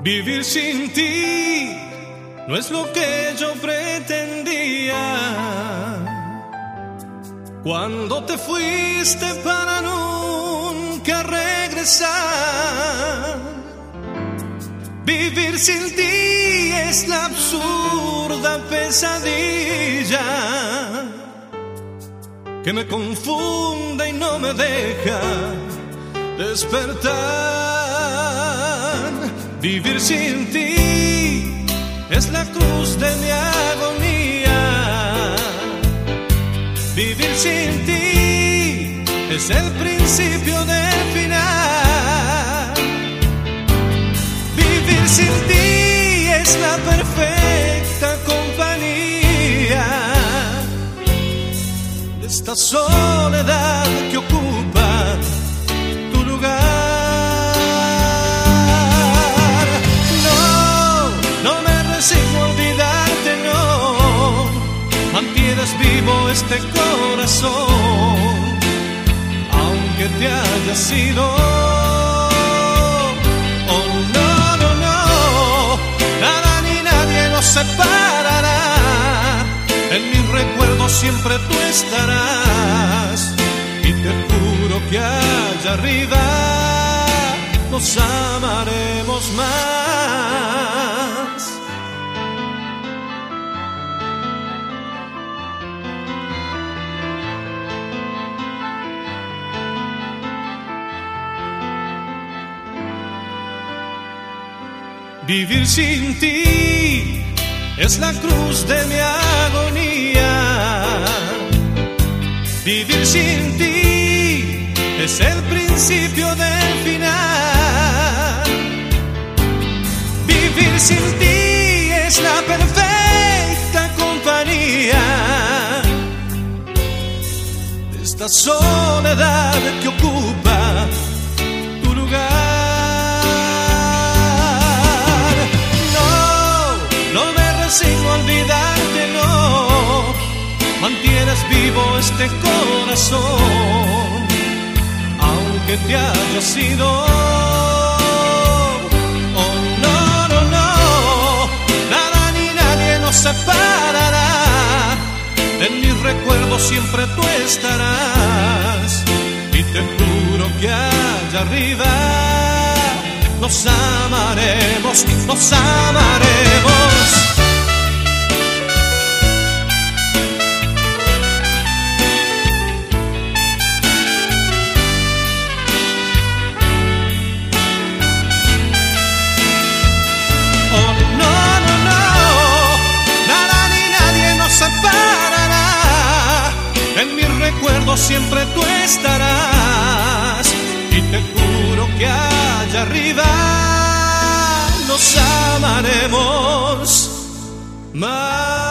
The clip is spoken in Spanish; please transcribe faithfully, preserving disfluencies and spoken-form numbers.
Vivir sin ti no es lo que yo pretendía. Cuando te fuiste para nunca regresar, vivir sin ti es la absurda pesadilla que me confunde y no me deja despertar. Vivir sin ti es la cruz de mi agonía. Vivir sin ti es el principio del final. Vivir sin ti es la perfecta compañía de esta soledad que ocupa tu lugar. Sin olvidarte, no, mantienes vivo este corazón, aunque te hayas ido. Oh, no, no, no, nada ni nadie nos separará. En mis recuerdos siempre tú estarás, y te juro que allá arriba nos amaremos más. Vivir sin ti es la cruz de mi agonía. Vivir sin ti es el principio del final. Vivir sin ti es la perfecta compañía de esta soledad que ocupa tu lugar. Sin olvidarte, no, mantienes vivo este corazón, aunque te hayas ido. Oh, no, no, no, nada ni nadie nos separará. En mis recuerdos siempre tú estarás, y te juro que allá arriba nos amaremos, nos amaremos. En mis recuerdos siempre tú estarás, y te juro que allá arriba nos amaremos más.